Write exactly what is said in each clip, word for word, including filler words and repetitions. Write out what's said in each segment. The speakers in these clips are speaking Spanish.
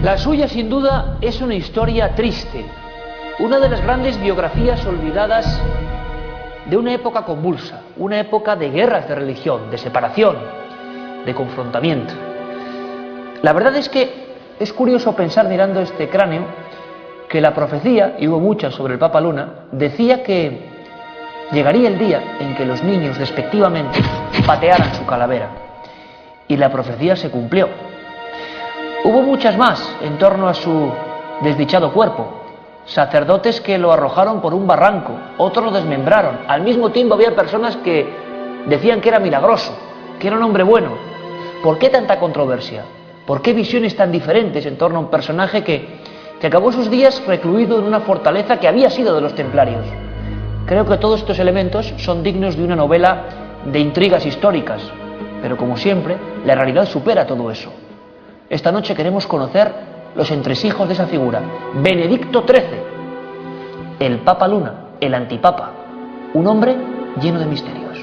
La suya, sin duda, es una historia triste, una de las grandes biografías olvidadas de una época convulsa, una época de guerras de religión, de separación, de confrontamiento. La verdad es que es curioso pensar, mirando este cráneo, que la profecía, y hubo muchas sobre el Papa Luna, decía que llegaría el día en que los niños despectivamente patearan su calavera. Y la profecía se cumplió. Hubo muchas más en torno a su desdichado cuerpo. Sacerdotes que lo arrojaron por un barranco, otros lo desmembraron. Al mismo tiempo había personas que decían que era milagroso, que era un hombre bueno. ¿Por qué tanta controversia? ¿Por qué visiones tan diferentes en torno a un personaje que, que acabó sus días recluido en una fortaleza que había sido de los templarios? Creo que todos estos elementos son dignos de una novela de intrigas históricas, pero como siempre, la realidad supera todo eso. Esta noche queremos conocer los entresijos de esa figura, Benedicto trece, el Papa Luna, el antipapa, un hombre lleno de misterios.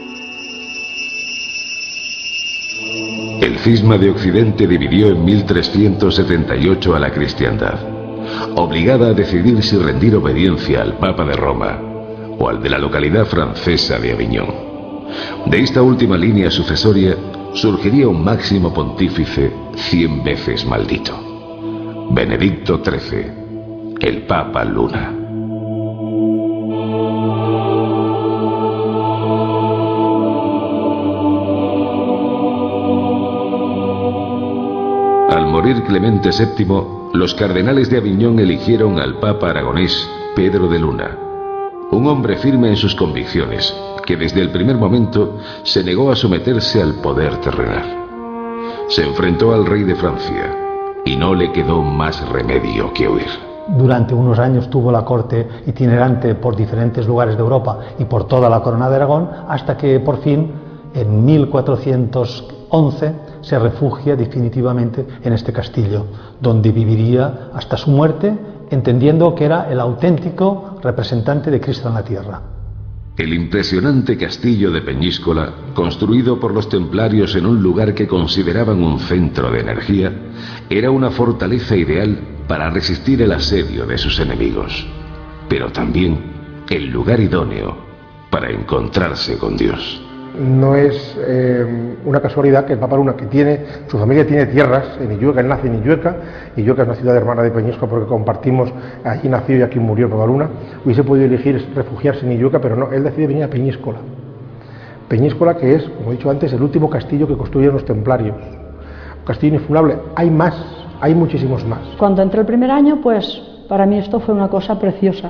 El cisma de Occidente dividió en mil trescientos setenta y ocho a la cristiandad, obligada a decidir si rendir obediencia al Papa de Roma o al de la localidad francesa de Aviñón. De esta última línea sucesoria surgiría un máximo pontífice cien veces maldito, Benedicto trece, el Papa Luna. Al morir Clemente séptimo, los cardenales de Aviñón eligieron al Papa aragonés Pedro de Luna, un hombre firme en sus convicciones, que desde el primer momento se negó a someterse al poder terrenal. Se enfrentó al rey de Francia y no le quedó más remedio que huir. Durante unos años tuvo la corte itinerante por diferentes lugares de Europa y por toda la corona de Aragón, hasta que por fin, en mil cuatrocientos once, se refugia definitivamente en este castillo, donde viviría hasta su muerte, entendiendo que era el auténtico representante de Cristo en la tierra. El impresionante castillo de Peñíscola, construido por los templarios en un lugar que consideraban un centro de energía, era una fortaleza ideal para resistir el asedio de sus enemigos, pero también el lugar idóneo para encontrarse con Dios. No es eh, una casualidad que el Papa Luna, que tiene, su familia tiene tierras en Illueca, él nace en Illueca, Illueca es una ciudad hermana de Peñíscola porque compartimos, allí nació y aquí murió el Papa Luna, hubiese podido elegir refugiarse en Illueca, pero no, él decide venir a Peñíscola. Peñíscola, que es, como he dicho antes, el último castillo que construyeron los templarios, un castillo inexpugnable. Hay más, hay muchísimos más. Cuando entré el primer año, pues para mí esto fue una cosa preciosa,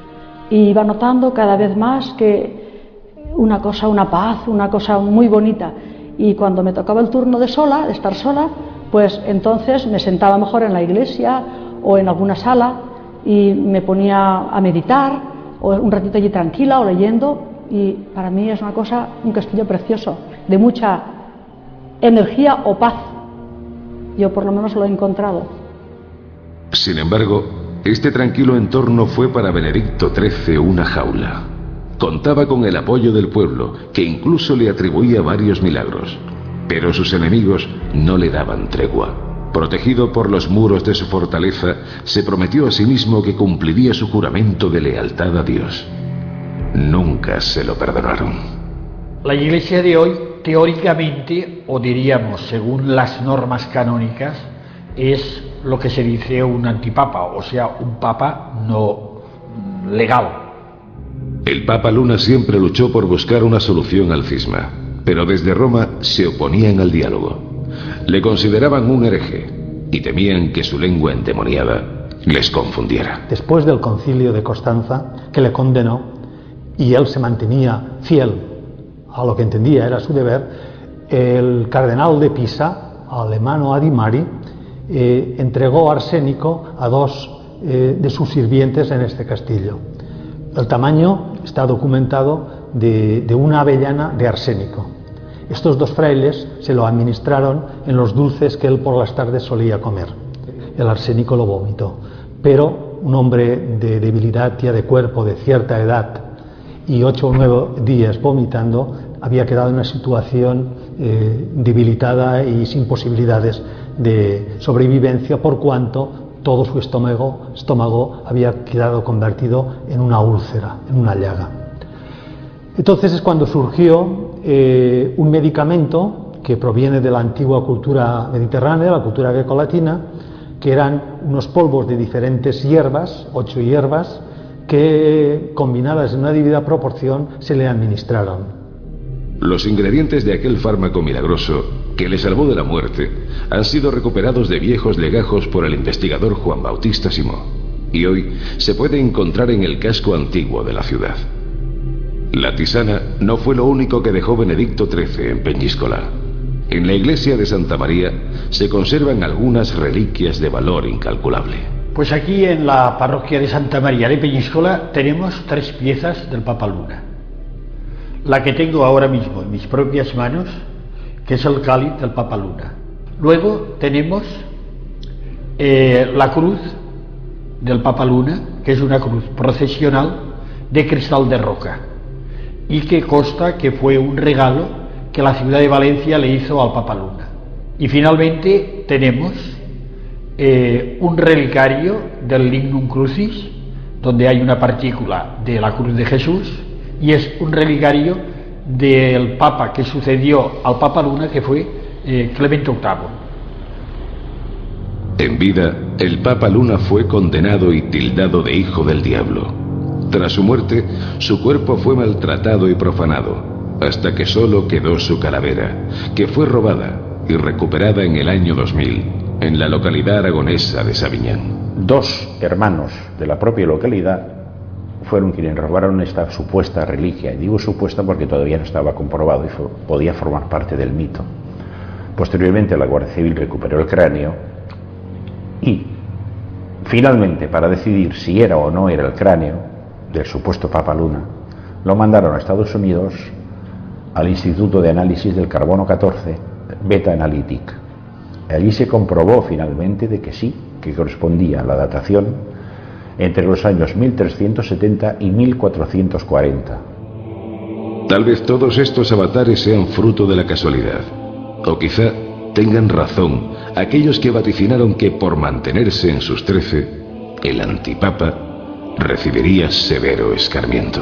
y iba notando cada vez más que una cosa, una paz, una cosa muy bonita, y cuando me tocaba el turno de sola, de estar sola, pues entonces me sentaba mejor en la iglesia o en alguna sala y me ponía a meditar o un ratito allí tranquila o leyendo, y para mí es una cosa, un castillo precioso, de mucha energía o paz. Yo por lo menos lo he encontrado. Sin embargo, este tranquilo entorno fue para Benedicto trece una jaula. Contaba con el apoyo del pueblo, que incluso le atribuía varios milagros. Pero sus enemigos no le daban tregua. Protegido por los muros de su fortaleza, se prometió a sí mismo que cumpliría su juramento de lealtad a Dios. Nunca se lo perdonaron. La Iglesia de hoy, teóricamente, o diríamos según las normas canónicas, es lo que se dice un antipapa, o sea, un papa no legal. El Papa Luna siempre luchó por buscar una solución al cisma, pero desde Roma se oponían al diálogo. Le consideraban un hereje y temían que su lengua endemoniada les confundiera. Después del concilio de Constanza, que le condenó, y él se mantenía fiel a lo que entendía era su deber, el cardenal de Pisa, Alemano Adimari, eh, entregó arsénico a dos eh, de sus sirvientes en este castillo. El tamaño está documentado de, de una avellana de arsénico. Estos dos frailes se lo administraron en los dulces que él por las tardes solía comer. El arsénico lo vomitó, pero un hombre de debilidad ya de cuerpo, de cierta edad, y ocho o nueve días vomitando, había quedado en una situación eh, debilitada y sin posibilidades de sobrevivencia, por cuanto todo su estómago, estómago había quedado convertido en una úlcera, en una llaga. Entonces es cuando surgió eh, un medicamento que proviene de la antigua cultura mediterránea, la cultura grecolatina, que eran unos polvos de diferentes hierbas, ocho hierbas, que combinadas en una debida proporción se le administraron. Los ingredientes de aquel fármaco milagroso que le salvó de la muerte han sido recuperados de viejos legajos por el investigador Juan Bautista Simó, y hoy se puede encontrar en el casco antiguo de la ciudad. La tisana no fue lo único que dejó Benedicto trece en Peñíscola. En la iglesia de Santa María se conservan algunas reliquias de valor incalculable. Pues aquí en la parroquia de Santa María de Peñíscola tenemos tres piezas del Papa Luna. La que tengo ahora mismo en mis propias manos, que es el cáliz del Papa Luna. Luego tenemos eh, la cruz del Papa Luna, que es una cruz procesional de cristal de roca, y que consta que fue un regalo que la ciudad de Valencia le hizo al Papa Luna. Y finalmente tenemos eh, un relicario del Lignum Crucis, donde hay una partícula de la cruz de Jesús, y es un relicario del Papa que sucedió al Papa Luna, que fue eh, Clemente octavo. En vida, el Papa Luna fue condenado y tildado de hijo del diablo. Tras su muerte, su cuerpo fue maltratado y profanado, hasta que solo quedó su calavera, que fue robada y recuperada en el año dos mil, en la localidad aragonesa de Sabiñán. Dos hermanos de la propia localidad fueron quienes robaron esta supuesta reliquia, y digo supuesta porque todavía no estaba comprobado y fue, podía formar parte del mito. Posteriormente la Guardia Civil recuperó el cráneo y finalmente, para decidir si era o no era el cráneo del supuesto Papa Luna, lo mandaron a Estados Unidos al Instituto de Análisis del Carbono catorce, Beta Analytic. Allí se comprobó finalmente de que sí, que correspondía a la datación entre los años mil trescientos setenta y mil cuatrocientos cuarenta. Tal vez todos estos avatares sean fruto de la casualidad, o quizá tengan razón aquellos que vaticinaron que por mantenerse en sus trece, el antipapa recibiría severo escarmiento.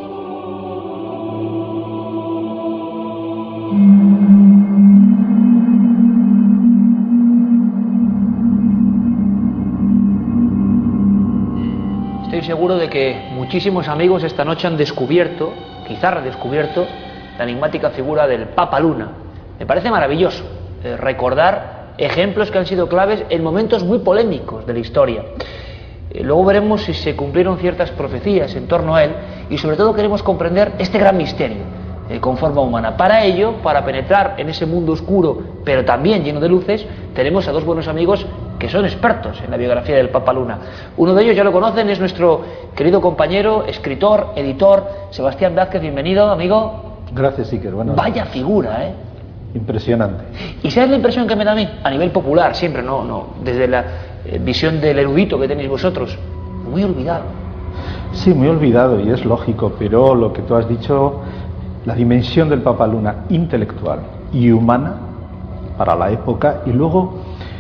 Estoy seguro de que muchísimos amigos esta noche han descubierto, quizá redescubierto, la enigmática figura del Papa Luna. Me parece maravilloso eh, recordar ejemplos que han sido claves en momentos muy polémicos de la historia. Eh, luego veremos si se cumplieron ciertas profecías en torno a él, y sobre todo queremos comprender este gran misterio eh, con forma humana. Para ello, para penetrar en ese mundo oscuro, pero también lleno de luces, tenemos a dos buenos amigos que son expertos en la biografía del Papa Luna. Uno de ellos ya lo conocen, es nuestro querido compañero, escritor, editor, Sebastián Vázquez. Bienvenido, amigo. Gracias, Iker. Bueno, vaya figura, ¿eh? Impresionante. ¿Y sabes la impresión que me da a mí? A nivel popular, siempre, no, no, desde la eh, visión del erudito que tenéis vosotros. Muy olvidado. Sí, muy olvidado, y es lógico, pero lo que tú has dicho, la dimensión del Papa Luna intelectual y humana para la época, y luego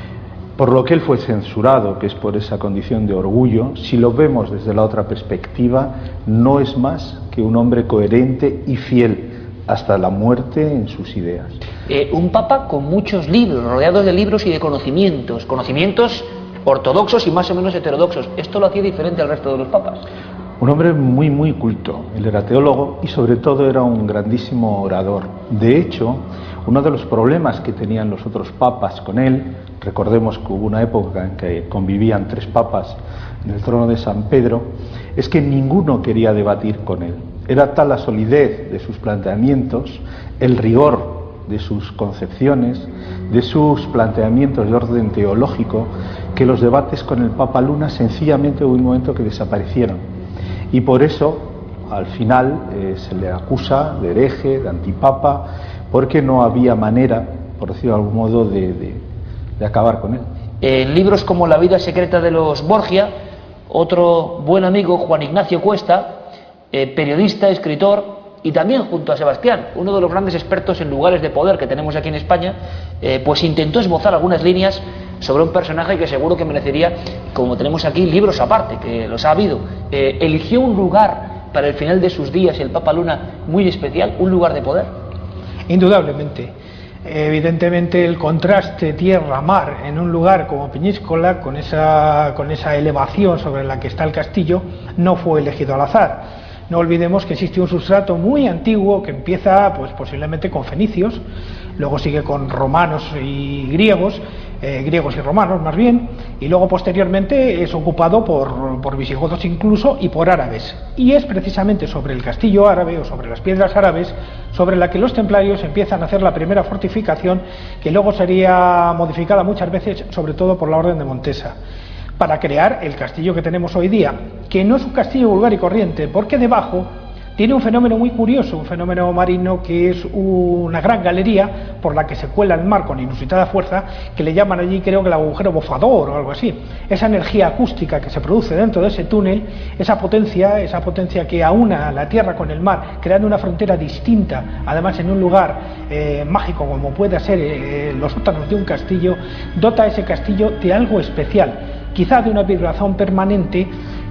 por lo que él fue censurado, que es por esa condición de orgullo, si lo vemos desde la otra perspectiva, no es más que un hombre coherente y fiel hasta la muerte en sus ideas. Eh, un papa con muchos libros, rodeados de libros y de conocimientos, conocimientos ortodoxos y más o menos heterodoxos. Esto lo hacía diferente al resto de los papas. Un hombre muy, muy culto. Él era teólogo y sobre todo era un grandísimo orador. De hecho, uno de los problemas que tenían los otros papas con él, recordemos que hubo una época en que convivían tres papas en el trono de San Pedro, es que ninguno quería debatir con él. Era tal la solidez de sus planteamientos, el rigor de sus concepciones, de sus planteamientos de orden teológico, que los debates con el Papa Luna sencillamente hubo un momento que desaparecieron. Y por eso, al final, eh, se le acusa de hereje, de antipapa, porque no había manera, por decirlo de algún modo, de, de, de acabar con él. En libros como La vida secreta de los Borgia, otro buen amigo, Juan Ignacio Cuesta, eh, periodista, escritor y también junto a Sebastián, uno de los grandes expertos en lugares de poder que tenemos aquí en España, eh, pues intentó esbozar algunas líneas sobre un personaje que seguro que merecería, como tenemos aquí, libros aparte, que los ha habido. Eh, eligió un lugar para el final de sus días, el Papa Luna, muy especial, un lugar de poder. Indudablemente. Evidentemente el contraste tierra-mar en un lugar como Peñíscola, con esa, con esa elevación sobre la que está el castillo, no fue elegido al azar. No olvidemos que existe un sustrato muy antiguo que empieza pues posiblemente con fenicios, luego sigue con romanos y griegos, eh, griegos y romanos más bien, y luego posteriormente es ocupado por, por visigodos incluso y por árabes. Y es precisamente sobre el castillo árabe o sobre las piedras árabes sobre la que los templarios empiezan a hacer la primera fortificación, que luego sería modificada muchas veces, sobre todo por la Orden de Montesa, para crear el castillo que tenemos hoy día, que no es un castillo vulgar y corriente, porque debajo tiene un fenómeno muy curioso, un fenómeno marino que es una gran galería por la que se cuela el mar con inusitada fuerza, que le llaman allí creo que el agujero bofador o algo así. Esa energía acústica que se produce dentro de ese túnel, esa potencia, esa potencia que aúna la tierra con el mar, creando una frontera distinta, además en un lugar eh, mágico como puede ser eh, los sótanos de un castillo, dota a ese castillo de algo especial, quizá de una vibración permanente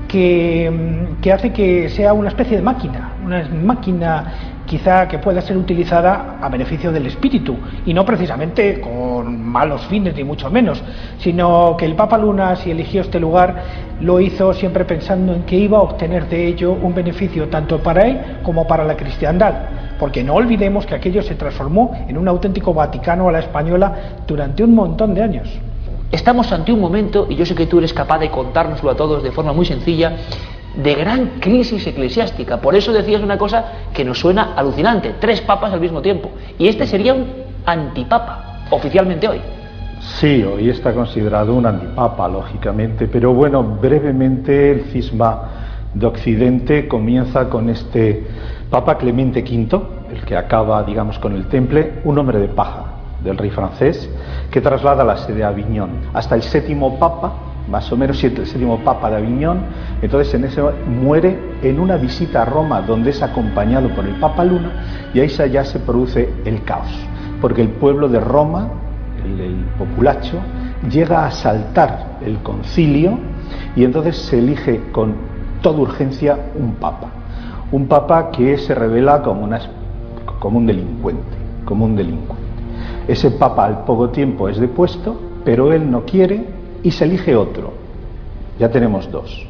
que, que hace que sea una especie de máquina, una máquina quizá que pueda ser utilizada a beneficio del espíritu, y no precisamente con malos fines ni mucho menos, sino que el Papa Luna, si eligió este lugar, lo hizo siempre pensando en que iba a obtener de ello un beneficio tanto para él como para la cristiandad, porque no olvidemos que aquello se transformó en un auténtico Vaticano a la española durante un montón de años. Estamos ante un momento, y yo sé que tú eres capaz de contárnoslo a todos de forma muy sencilla, de gran crisis eclesiástica. Por eso decías una cosa que nos suena alucinante: tres papas al mismo tiempo. Y este sería un antipapa, oficialmente hoy. Sí, hoy está considerado un antipapa, lógicamente, pero bueno, brevemente el cisma de Occidente comienza con este Papa Clemente quinto, el que acaba, digamos, con el temple, un hombre de paja del rey francés, que traslada la sede a Aviñón. Hasta el séptimo papa, más o menos el séptimo papa de Aviñón, entonces en ese muere en una visita a Roma, donde es acompañado por el Papa Luna, y ahí ya se produce el caos, porque el pueblo de Roma, el, el populacho, llega a asaltar el concilio, y entonces se elige con toda urgencia un papa, un papa que se revela como, una, como un delincuente, como un delincuente. Ese papa al poco tiempo es depuesto, pero él no quiere y se elige otro. Ya tenemos dos.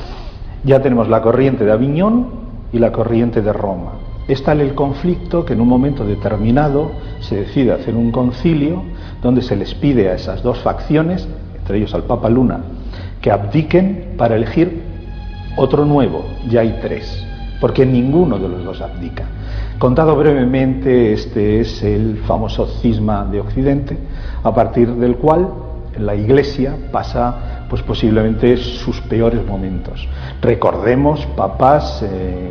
Ya tenemos la corriente de Aviñón y la corriente de Roma. Es tal el conflicto que en un momento determinado se decide hacer un concilio donde se les pide a esas dos facciones, entre ellos al Papa Luna, que abdiquen para elegir otro nuevo. Ya hay tres, porque ninguno de los dos abdica. Contado brevemente, este es el famoso cisma de Occidente, a partir del cual la Iglesia pasa pues posiblemente sus peores momentos. Recordemos papas eh,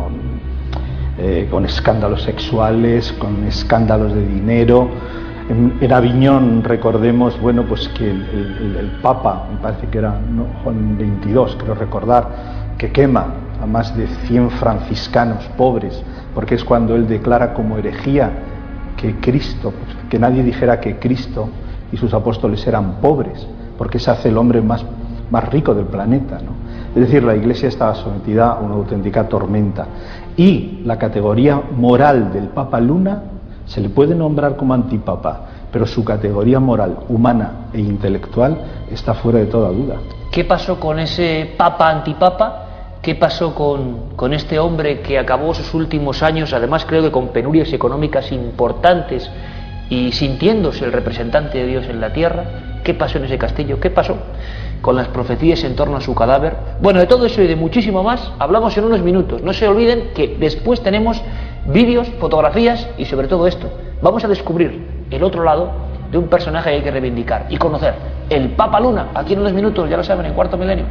con, eh, con escándalos sexuales, con escándalos de dinero. En, en Aviñón recordemos, bueno, pues que el, el, el Papa, me parece que era ¿no? Juan veintidós, creo recordar, que quema a más de cien franciscanos pobres, porque es cuando él declara como herejía que Cristo, que nadie dijera que Cristo y sus apóstoles eran pobres, porque se hace el hombre más, más rico del planeta, ¿no? Es decir, la Iglesia estaba sometida a una auténtica tormenta, y la categoría moral del Papa Luna se le puede nombrar como antipapa, pero su categoría moral, humana e intelectual está fuera de toda duda. ¿Qué pasó con ese papa antipapa? ¿Qué pasó con, con este hombre que acabó sus últimos años, además creo que con penurias económicas importantes y sintiéndose el representante de Dios en la tierra? ¿Qué pasó en ese castillo? ¿Qué pasó con las profecías en torno a su cadáver? Bueno, de todo eso y de muchísimo más hablamos en unos minutos. No se olviden que después tenemos vídeos, fotografías y sobre todo esto. Vamos a descubrir el otro lado de un personaje que hay que reivindicar y conocer. El Papa Luna, aquí en unos minutos, ya lo saben, en Cuarto Milenio.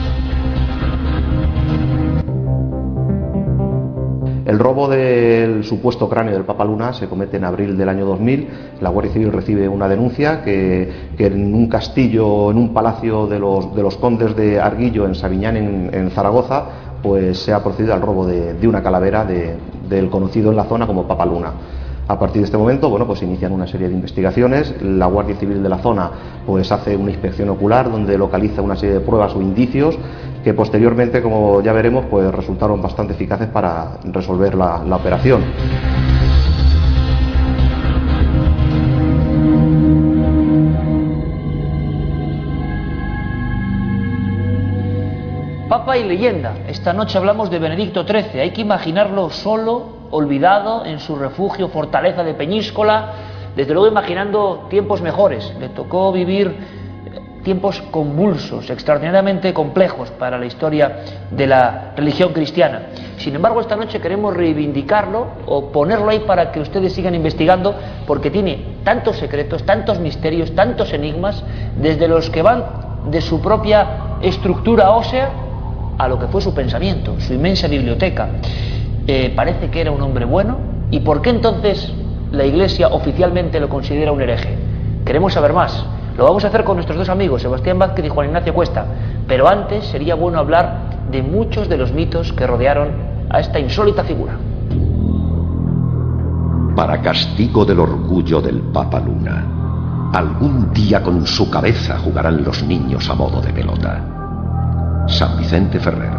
El robo del supuesto cráneo del Papa Luna se comete en abril del año dos mil. La Guardia Civil recibe una denuncia que, que en un castillo, en un palacio de los, de los condes de Arguillo, en Sabiñán, en, en Zaragoza, pues se ha procedido al robo de, de una calavera de, del conocido en la zona como Papa Luna. A partir de este momento, bueno, pues inician una serie de investigaciones. La Guardia Civil de la zona pues hace una inspección ocular donde localiza una serie de pruebas o indicios que posteriormente, como ya veremos, pues resultaron bastante eficaces para resolver la, la operación. Papa y leyenda. Esta noche hablamos de Benedicto trece. Hay que imaginarlo solo, olvidado, en su refugio, fortaleza de Peñíscola, desde luego imaginando tiempos mejores. Le tocó vivir tiempos convulsos, extraordinariamente complejos para la historia de la religión cristiana. Sin embargo, esta noche queremos reivindicarlo o ponerlo ahí para que ustedes sigan investigando, porque tiene tantos secretos, tantos misterios, tantos enigmas, desde los que van de su propia estructura ósea a lo que fue su pensamiento, su inmensa biblioteca. Eh, parece que era un hombre bueno. ¿Y por qué entonces la Iglesia oficialmente lo considera un hereje? Queremos saber más. Lo vamos a hacer con nuestros dos amigos, Sebastián Vázquez y Juan Ignacio Cuesta. Pero antes sería bueno hablar de muchos de los mitos que rodearon a esta insólita figura. Para castigo del orgullo del Papa Luna, algún día con su cabeza jugarán los niños a modo de pelota. San Vicente Ferrer.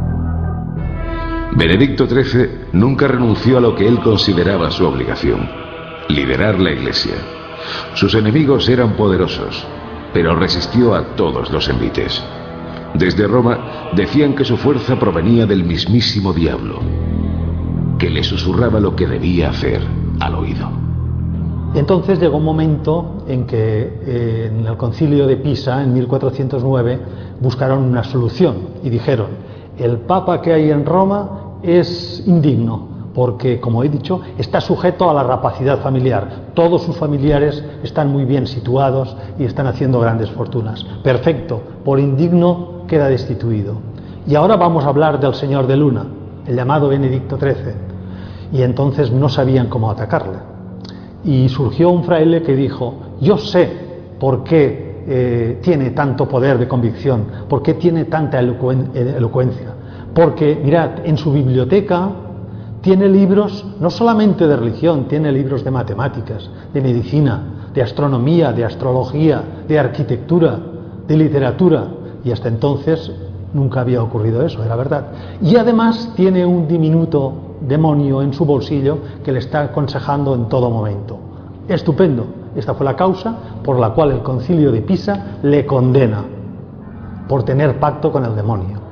Benedicto trece nunca renunció a lo que él consideraba su obligación: liderar la Iglesia. Sus enemigos eran poderosos, pero resistió a todos los envites. Desde Roma decían que su fuerza provenía del mismísimo diablo, que le susurraba lo que debía hacer al oído. Entonces llegó un momento en que eh, en el concilio de Pisa, en mil cuatrocientos nueve, buscaron una solución y dijeron: el Papa que hay en Roma es indigno, porque, como he dicho, está sujeto a la rapacidad familiar. Todos sus familiares están muy bien situados y están haciendo grandes fortunas. Perfecto, por indigno queda destituido. Y ahora vamos a hablar del señor de Luna, el llamado Benedicto trece. Y entonces no sabían cómo atacarle. Y surgió un fraile que dijo: yo sé por qué eh, tiene tanto poder de convicción, por qué tiene tanta elocuen- elocuencia. Porque, mirad, en su biblioteca tiene libros no solamente de religión, tiene libros de matemáticas, de medicina, de astronomía, de astrología, de arquitectura, de literatura. Y hasta entonces nunca había ocurrido eso, era verdad. Y además tiene un diminuto demonio en su bolsillo que le está aconsejando en todo momento. Estupendo. Esta fue la causa por la cual el concilio de Pisa le condena, por tener pacto con el demonio.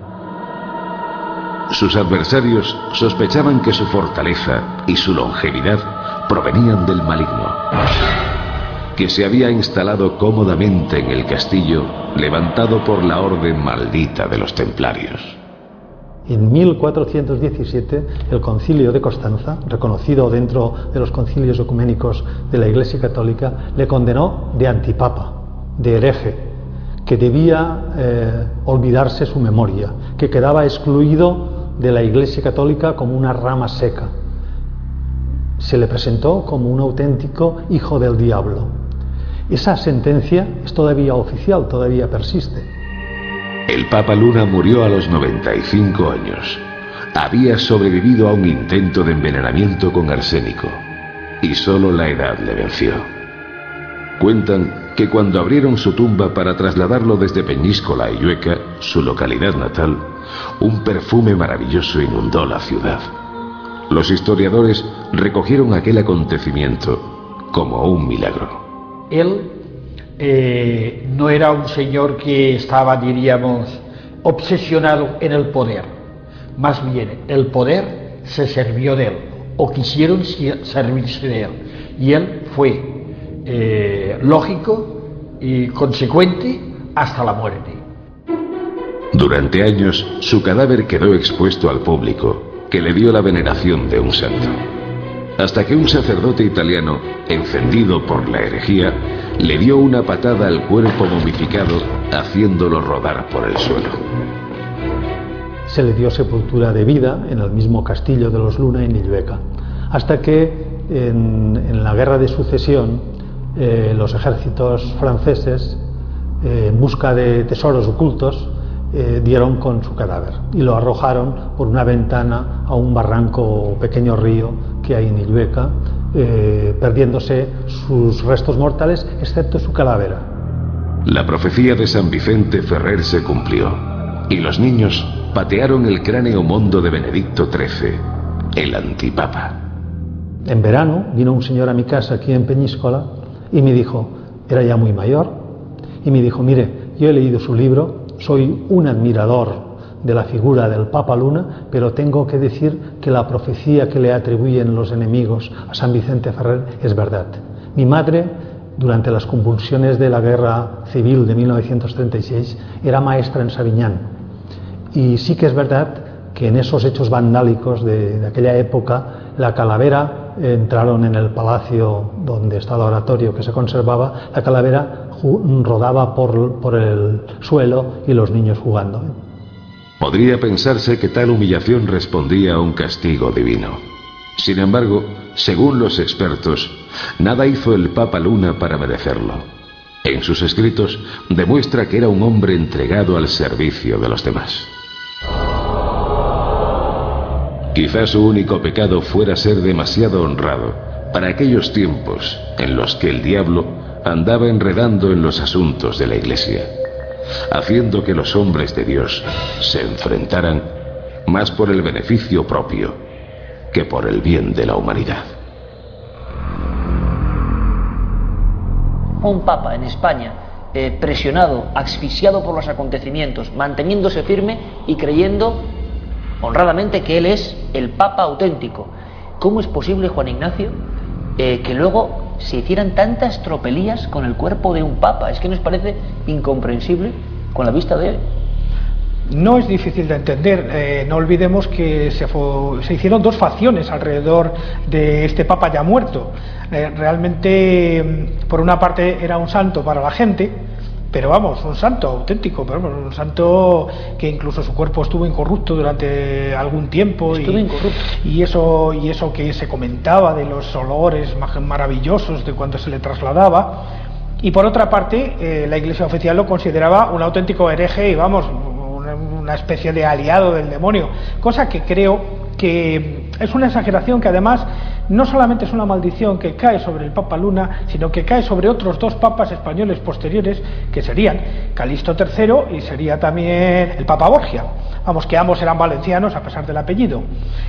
Sus adversarios sospechaban que su fortaleza y su longevidad provenían del maligno, que se había instalado cómodamente en el castillo levantado por la orden maldita de los templarios. En mil cuatrocientos diecisiete, el concilio de Constanza, reconocido dentro de los concilios ecuménicos de la Iglesia Católica, le condenó de antipapa, de hereje, que debía eh, olvidarse su memoria, que quedaba excluido de la Iglesia Católica como una rama seca. Se le presentó como un auténtico hijo del diablo. Esa sentencia es todavía oficial, todavía persiste. El Papa Luna murió a los noventa y cinco años. Había sobrevivido a un intento de envenenamiento con arsénico, y solo la edad le venció. Cuentan que cuando abrieron su tumba para trasladarlo desde Peñíscola a Illueca, su localidad natal, un perfume maravilloso inundó la ciudad. Los historiadores recogieron aquel acontecimiento como un milagro. Él eh, no era un señor que estaba, diríamos, obsesionado en el poder. Más bien, el poder se sirvió de él, o quisieron servirse de él. Y él fue eh, lógico y consecuente hasta la muerte. Durante años, su cadáver quedó expuesto al público, que le dio la veneración de un santo. Hasta que un sacerdote italiano, encendido por la herejía, le dio una patada al cuerpo momificado, haciéndolo rodar por el suelo. Se le dio sepultura de vida en el mismo castillo de los Luna en Illueca. hasta que en, en la guerra de sucesión eh, los ejércitos franceses, eh, en busca de tesoros ocultos, eh, dieron con su cadáver y lo arrojaron por una ventana a un barranco o pequeño río que hay en Illueca, eh, perdiéndose sus restos mortales excepto su calavera. La profecía de San Vicente Ferrer se cumplió y los niños patearon el cráneo mondo de Benedicto trece, el antipapa. En verano vino un señor a mi casa aquí en Peñíscola y me dijo, era ya muy mayor, y me dijo, mire, yo he leído su libro, soy un admirador de la figura del Papa Luna, pero tengo que decir que la profecía que le atribuyen los enemigos a San Vicente Ferrer es verdad. Mi madre, durante las convulsiones de la guerra civil de mil novecientos treinta y seis, era maestra en Sabiñán. Y sí que es verdad que en esos hechos vandálicos de, de aquella época, la calavera, eh, entraron en el palacio donde está el oratorio que se conservaba, la calavera rodaba por, por el suelo y los niños jugando. Podría pensarse que tal humillación respondía a un castigo divino. Sin embargo, según los expertos, nada hizo el Papa Luna para merecerlo. En sus escritos demuestra que era un hombre entregado al servicio de los demás. Quizás su único pecado fuera ser demasiado honrado para aquellos tiempos en los que el diablo andaba enredando en los asuntos de la Iglesia, haciendo que los hombres de Dios se enfrentaran más por el beneficio propio que por el bien de la humanidad. Un papa en España eh, presionado, asfixiado por los acontecimientos, manteniéndose firme y creyendo honradamente que él es el papa auténtico. ¿Cómo es posible, Juan Ignacio, eh, que luego se hicieran tantas tropelías con el cuerpo de un papa? Es que nos parece incomprensible con la vista de él. No es difícil de entender. Eh, no olvidemos que se, fue, se hicieron dos facciones alrededor de este papa ya muerto. Eh, realmente, por una parte, era un santo para la gente, pero vamos, un santo auténtico, pero vamos, un santo que incluso su cuerpo estuvo incorrupto durante algún tiempo. Estuvo y, incorrupto. y eso y eso que se comentaba de los olores maravillosos de cuando se le trasladaba. Y por otra parte, eh, la Iglesia oficial lo consideraba un auténtico hereje y vamos, una, una especie de aliado del demonio, cosa que creo que es una exageración que además no solamente es una maldición que cae sobre el Papa Luna, sino que cae sobre otros dos papas españoles posteriores, que serían Calixto tercero y sería también el Papa Borgia. Vamos, que ambos eran valencianos a pesar del apellido,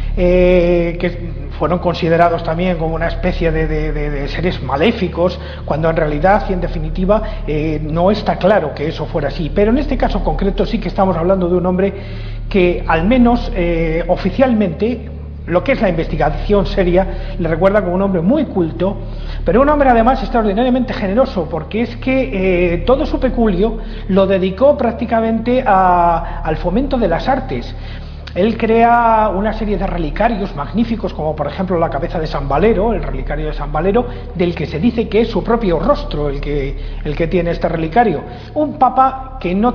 eh, que fueron considerados también como una especie de, de, de, de seres maléficos, cuando en realidad y en definitiva eh, no está claro que eso fuera así. Pero en este caso concreto sí que estamos hablando de un hombre que al menos eh, oficialmente, lo que es la investigación seria, le recuerda como un hombre muy culto, pero un hombre además extraordinariamente generoso, porque es que eh, todo su peculio lo dedicó prácticamente a, al fomento de las artes. Él crea una serie de relicarios magníficos, como por ejemplo la cabeza de San Valero, el relicario de San Valero, del que se dice que es su propio rostro el que, el que tiene este relicario. Un papa que no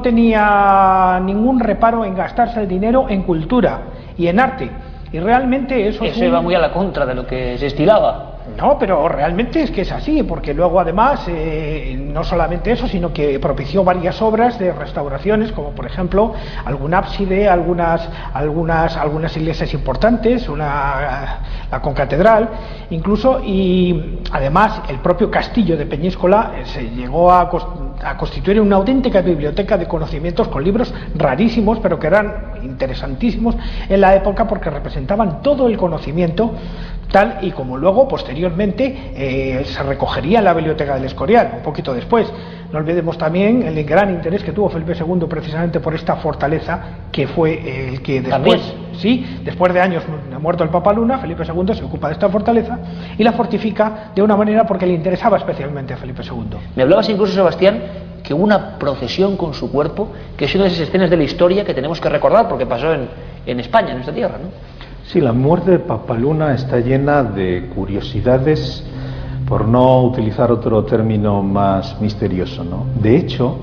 tenía ningún reparo en gastarse el dinero en cultura y en arte. Y realmente eso, eso es un... iba muy a la contra de lo que se estilaba. No, pero realmente es que es así, porque luego además, eh, no solamente eso, sino que propició varias obras de restauraciones, como por ejemplo algún ábside, algunas, algunas, algunas iglesias importantes, una, la concatedral, incluso, y además el propio castillo de Peñíscola se llegó a, a constituir una auténtica biblioteca de conocimientos con libros rarísimos, pero que eran interesantísimos en la época porque representaban todo el conocimiento, tal y como luego posteriormente eh, se recogería en la biblioteca del Escorial un poquito después. No olvidemos también el gran interés que tuvo Felipe segundo precisamente por esta fortaleza, que fue el que después, ¿también? sí, después de años de muerto el Papa Luna, Felipe segundo se ocupa de esta fortaleza y la fortifica de una manera porque le interesaba especialmente a Felipe segundo. Me hablabas incluso, Sebastián, que hubo una procesión con su cuerpo, que es una de esas escenas de la historia que tenemos que recordar porque pasó en, en España, en nuestra tierra, ¿no? Sí, la muerte de Papa Luna está llena de curiosidades, por no utilizar otro término más misterioso, ¿no? De hecho,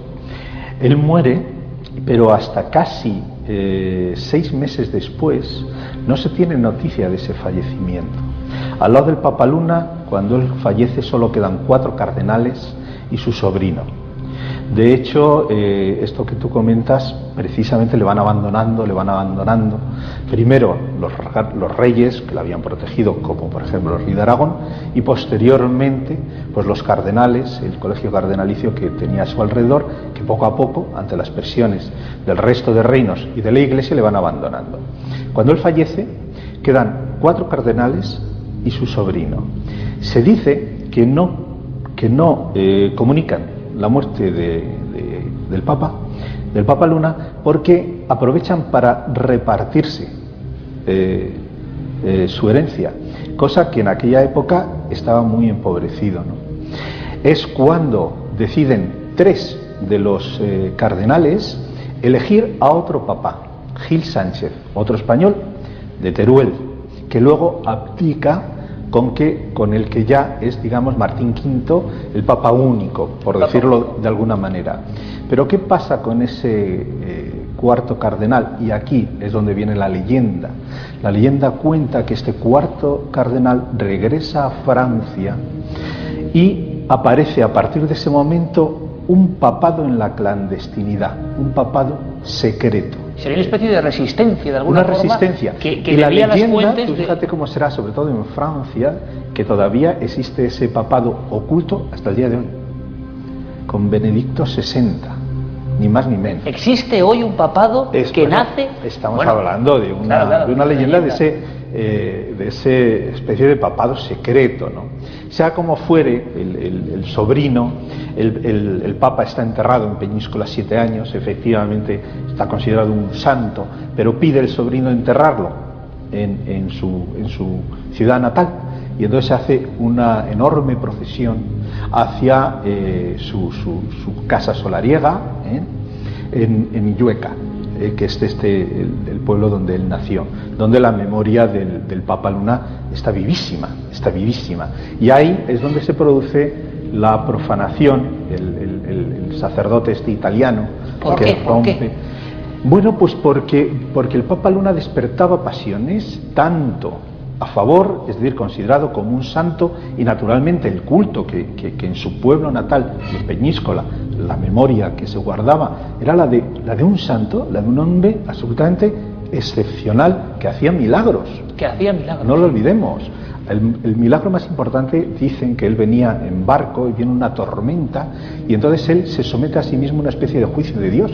él muere, pero hasta casi eh, seis meses después no se tiene noticia de ese fallecimiento. Al lado del Papa Luna, cuando él fallece, solo quedan cuatro cardenales y su sobrino. De hecho, eh, esto que tú comentas, precisamente le van abandonando, le van abandonando. Primero los, los reyes, que la habían protegido, como por ejemplo el rey de Aragón, y posteriormente pues los cardenales, el colegio cardenalicio que tenía a su alrededor, que poco a poco, ante las presiones del resto de reinos y de la Iglesia, le van abandonando. Cuando él fallece, quedan cuatro cardenales y su sobrino. Se dice que no, que no eh, comunican la muerte de, de, del Papa, del Papa Luna, porque aprovechan para repartirse eh, eh, su herencia, cosa que en aquella época estaba muy empobrecido, ¿no? Es cuando deciden tres de los eh, cardenales elegir a otro papa, Gil Sánchez, otro español de Teruel, que luego abdica con que con el que ya es, digamos, Martín quinto, el papa único, por decirlo de alguna manera. Pero ¿qué pasa con ese eh, cuarto cardenal? Y aquí es donde viene la leyenda. La leyenda cuenta que este cuarto cardenal regresa a Francia y aparece a partir de ese momento un papado en la clandestinidad, un papado secreto. Sería una especie de resistencia, de alguna una forma. Una resistencia. Que, que y la leyenda, las fuentes tú fíjate de... cómo será, sobre todo en Francia, que todavía existe ese papado oculto hasta el día de hoy, con Benedicto sesenta, ni más ni menos. ¿Existe hoy un papado es, que bueno, nace? Estamos bueno, hablando de una, claro, claro, de una leyenda, leyenda de ese, eh, de ese especie de papado secreto, ¿no? Sea como fuere, el, el, el sobrino, el, el, el Papa está enterrado en Peñíscola siete años, efectivamente está considerado un santo, pero pide el sobrino enterrarlo en, en, su, en su ciudad natal, y entonces se hace una enorme procesión hacia eh, su, su, su casa solariega, ¿eh? en, en Illueca, eh, que es este, el, el pueblo donde él nació, donde la memoria del, del Papa Luna está vivísima, está vivísima. Y ahí es donde se produce la profanación, el, el, el, el sacerdote este italiano, ¿Por que qué? rompe. ¿Por qué? Bueno, pues porque, porque el Papa Luna despertaba pasiones tanto a favor, es decir, considerado como un santo, y naturalmente el culto que, que, que en su pueblo natal, en Peñíscola, la memoria que se guardaba era la de, la de un santo, la de un hombre absolutamente excepcional, que hacía milagros. Que hacía milagros. No lo olvidemos. El, el milagro más importante, dicen que él venía en barco y viene una tormenta, y entonces él se somete a sí mismo a una especie de juicio de Dios.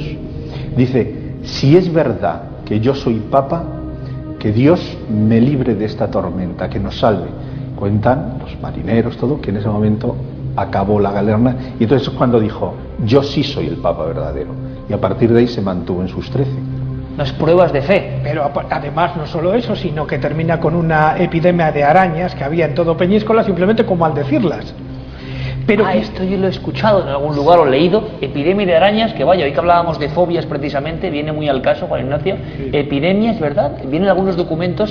Dice: si es verdad que yo soy papa, que Dios me libre de esta tormenta, que nos salve. Cuentan los marineros, todo, que en ese momento acabó la galerna, y entonces es cuando dijo: yo sí soy el papa verdadero, y a partir de ahí se mantuvo en sus trece. Las pruebas de fe. Pero además no solo eso, sino que termina con una epidemia de arañas que había en todo Peñíscola, simplemente con maldecirlas. Pero ah, esto yo lo he escuchado en algún lugar o leído, epidemia de arañas, que vaya, hoy que hablábamos de fobias precisamente, viene muy al caso, Juan Ignacio, sí. Epidemias, ¿verdad? Vienen algunos documentos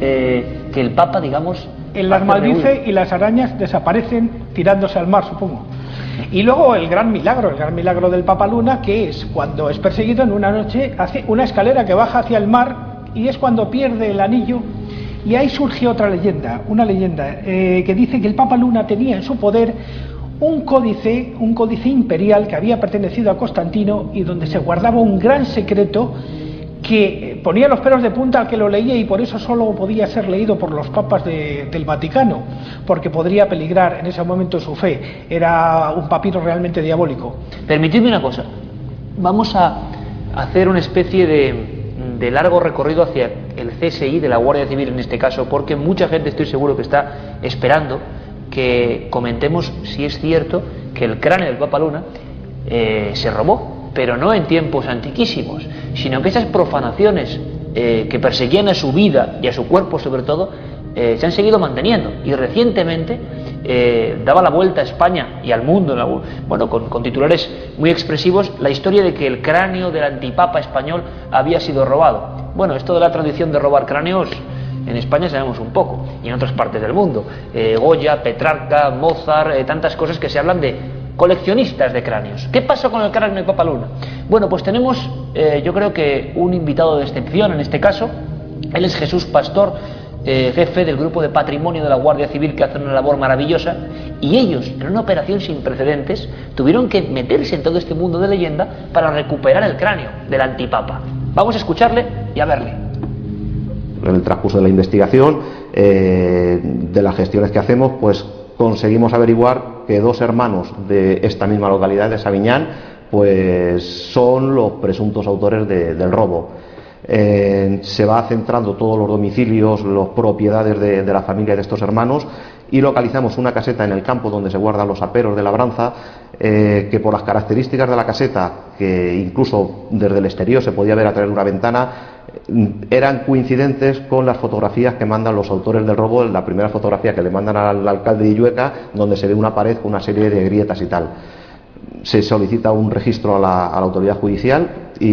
eh, que el Papa, digamos... Él las maldice y las arañas desaparecen tirándose al mar, supongo. Y luego el gran milagro, el gran milagro del Papa Luna, que es cuando es perseguido en una noche, hace una escalera que baja hacia el mar, y es cuando pierde el anillo. Y ahí surge otra leyenda, una leyenda eh, que dice que el Papa Luna tenía en su poder un códice, un códice imperial que había pertenecido a Constantino y donde se guardaba un gran secreto que ponía los pelos de punta al que lo leía, y por eso solo podía ser leído por los papas de, del Vaticano, porque podría peligrar en ese momento su fe. Era un papiro realmente diabólico. Permitidme una cosa, vamos a hacer una especie de, de largo recorrido hacia el C S I de la Guardia Civil en este caso, porque mucha gente, estoy seguro, que está esperando que comentemos si es cierto que el cráneo del Papa Luna eh, se robó, pero no en tiempos antiquísimos, sino que esas profanaciones eh, que perseguían a su vida y a su cuerpo sobre todo, eh, se han seguido manteniendo, y recientemente eh, daba la vuelta a España y al mundo, bueno, con, con titulares muy expresivos, la historia de que el cráneo del antipapa español había sido robado. Bueno, esto de la tradición de robar cráneos en España sabemos un poco, y en otras partes del mundo. Eh, Goya, Petrarca, Mozart, eh, tantas cosas que se hablan de coleccionistas de cráneos. ¿Qué pasó con el cráneo de Papa Luna? Bueno, pues tenemos, eh, yo creo que un invitado de excepción en este caso. Él es Jesús Pastor, eh, jefe del grupo de patrimonio de la Guardia Civil, que hacen una labor maravillosa, y ellos, en una operación sin precedentes, tuvieron que meterse en todo este mundo de leyenda para recuperar el cráneo del antipapa. Vamos a escucharle y a verle. En el transcurso de la investigación, eh, de las gestiones que hacemos, pues conseguimos averiguar que dos hermanos de esta misma localidad, de Sabiñán, pues son los presuntos autores de, del robo. Eh, se va centrando todos los domicilios, las propiedades de, de la familia de estos hermanos, y localizamos una caseta en el campo donde se guardan los aperos de labranza, eh, que por las características de la caseta, que incluso desde el exterior se podía ver a través de una ventana, eran coincidentes con las fotografías que mandan los autores del robo. La primera fotografía que le mandan al alcalde de Illueca, donde se ve una pared con una serie de grietas y tal. Se solicita un registro a la, a la autoridad judicial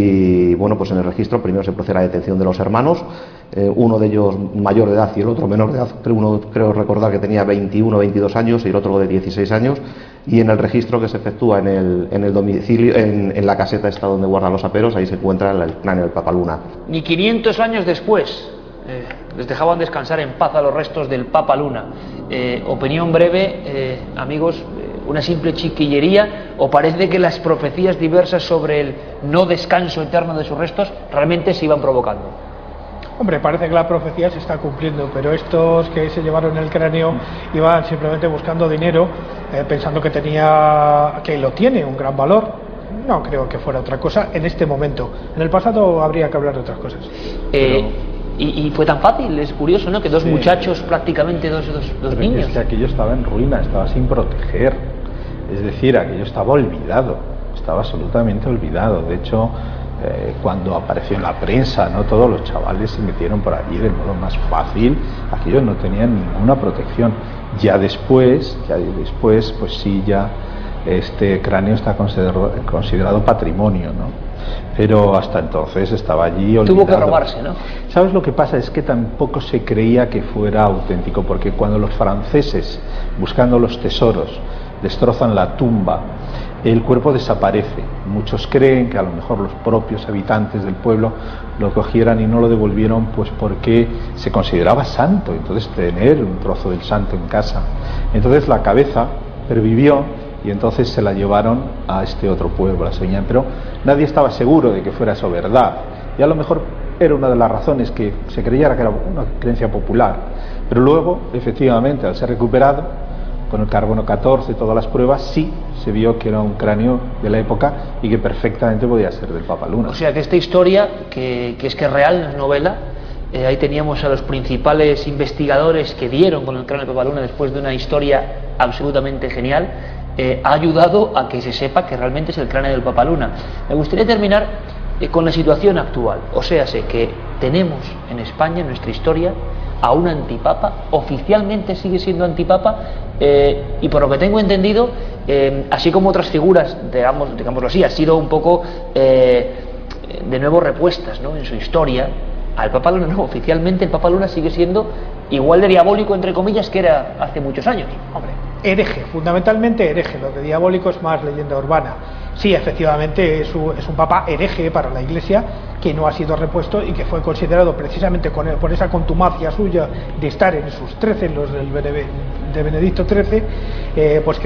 y, bueno, pues en el registro primero se procede a la detención de los hermanos, eh, uno de ellos mayor de edad y el otro menor de edad. Uno creo recordar que tenía veintiuno o veintidós años y el otro de dieciséis años, y en el registro que se efectúa en el, en el domicilio, en, en la caseta esta donde guardan los aperos, ahí se encuentra el cráneo del Papa Luna. Ni quinientos años después eh, les dejaban descansar en paz a los restos del Papa Luna. Eh, opinión breve, eh, amigos, una simple chiquillería, o parece que las profecías diversas sobre el no descanso eterno de sus restos realmente se iban provocando. Hombre, parece que la profecía se está cumpliendo, pero estos que se llevaron el cráneo iban simplemente buscando dinero, eh, pensando que tenía, que lo tiene un gran valor. No creo que fuera otra cosa en este momento. En el pasado habría que hablar de otras cosas. Eh, y, y fue tan fácil, es curioso, ¿no? Que dos sí. muchachos, prácticamente dos, dos, dos niños. Es que aquello estaba en ruina, estaba sin proteger. Es decir, aquello estaba olvidado, estaba absolutamente olvidado. De hecho, eh, cuando apareció en la prensa, no todos los chavales se metieron por allí del modo más fácil. Aquellos no tenían ninguna protección. Ya después, ya después, pues sí, ya este cráneo está considerado, considerado patrimonio, ¿no? Pero hasta entonces estaba allí olvidado. Tuvo que robarse, ¿no? ¿Sabes lo que pasa? Es que tampoco se creía que fuera auténtico, porque cuando los franceses, buscando los tesoros, destrozan la tumba, el cuerpo desaparece. Muchos creen que a lo mejor los propios habitantes del pueblo lo cogieran y no lo devolvieron, pues porque se consideraba santo. Entonces tener un trozo del santo en casa, entonces la cabeza pervivió y entonces se la llevaron a este otro pueblo, a Sabiñán, pero nadie estaba seguro de que fuera eso verdad, y a lo mejor era una de las razones que se creyera que era una creencia popular. Pero luego, efectivamente, al ser recuperado con el carbono catorce, todas las pruebas, sí se vio que era un cráneo de la época y que perfectamente podía ser del Papa Luna. O sea que esta historia, que, que es que es real, no es novela, eh, ahí teníamos a los principales investigadores que dieron con el cráneo del Papa Luna después de una historia absolutamente genial, eh, ha ayudado a que se sepa que realmente es el cráneo del Papa Luna. Me gustaría terminar eh, con la situación actual, o sea, sé que tenemos en España, en nuestra historia, a un antipapa, oficialmente sigue siendo antipapa, eh, y por lo que tengo entendido, eh, así como otras figuras, digamos, digámoslo así, ha sido un poco eh, de nuevo repuestas, ¿no?, en su historia. Al Papa Luna no, oficialmente el Papa Luna sigue siendo igual de diabólico, entre comillas, que era hace muchos años. Hombre, hereje, fundamentalmente hereje. Lo de diabólico es más leyenda urbana. Sí, efectivamente es un, es un papa hereje para la Iglesia, que no ha sido repuesto y que fue considerado precisamente con él, por esa contumacia suya de estar en sus trece, los del de Benedicto trece, eh, pues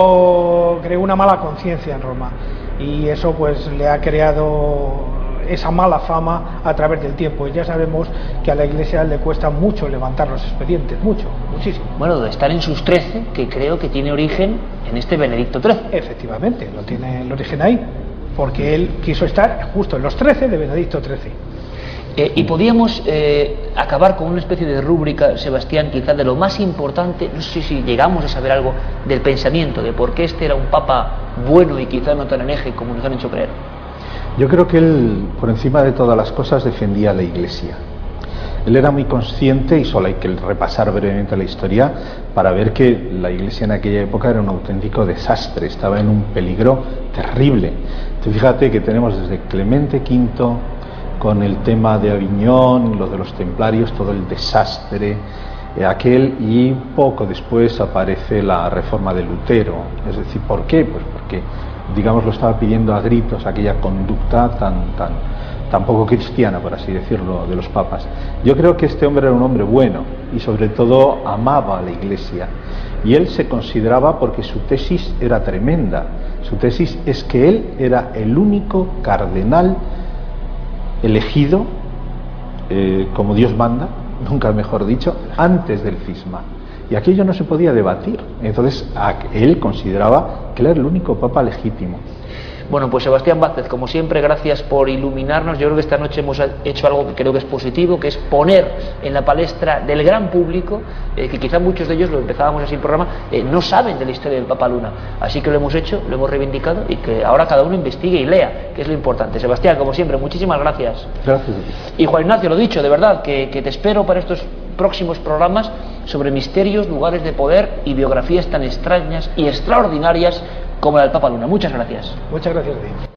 creó, creó una mala conciencia en Roma, y eso pues le ha creado esa mala fama a través del tiempo. Y ya sabemos que a la Iglesia le cuesta mucho levantar los expedientes, mucho, muchísimo. Bueno, de estar en sus trece, que creo que tiene origen en este Benedicto trece. Efectivamente, lo tiene el origen ahí, porque él quiso estar justo en los trece de Benedicto trece. Eh, y podíamos eh, acabar con una especie de rúbrica, Sebastián, quizás de lo más importante, no sé si llegamos a saber algo del pensamiento, de por qué este era un papa bueno y quizás no tan hereje como nos han hecho creer. Yo creo que él, por encima de todas las cosas, defendía a la Iglesia. Él era muy consciente, y solo hay que repasar brevemente la historia para ver que la Iglesia en aquella época era un auténtico desastre, estaba en un peligro terrible. Entonces, fíjate que tenemos desde Clemente quinto, con el tema de Aviñón, lo de los templarios, todo el desastre eh, aquel, y poco después aparece la reforma de Lutero. Es decir, ¿por qué? Pues porque, digamos, lo estaba pidiendo a gritos aquella conducta tan, tan, tampoco cristiana, por así decirlo, de los papas. Yo creo que este hombre era un hombre bueno y sobre todo amaba a la Iglesia. Y él se consideraba, porque su tesis era tremenda, su tesis es que él era el único cardenal elegido, eh, como Dios manda, nunca mejor dicho, antes del cisma. Y aquello no se podía debatir. Entonces él consideraba que él era el único papa legítimo. Bueno, pues Sebastián Vázquez, como siempre, gracias por iluminarnos. Yo creo que esta noche hemos hecho algo que creo que es positivo, que es poner en la palestra del gran público, eh, que quizá muchos de ellos, lo empezábamos así el programa, eh, no saben de la historia del Papa Luna. Así que lo hemos hecho, lo hemos reivindicado y que ahora cada uno investigue y lea, que es lo importante. Sebastián, como siempre, muchísimas gracias. Gracias. Y Juan Ignacio, lo dicho, de verdad, que, que te espero para estos próximos programas sobre misterios, lugares de poder y biografías tan extrañas y extraordinarias como la del Papa Luna. Muchas gracias. Muchas gracias a ti.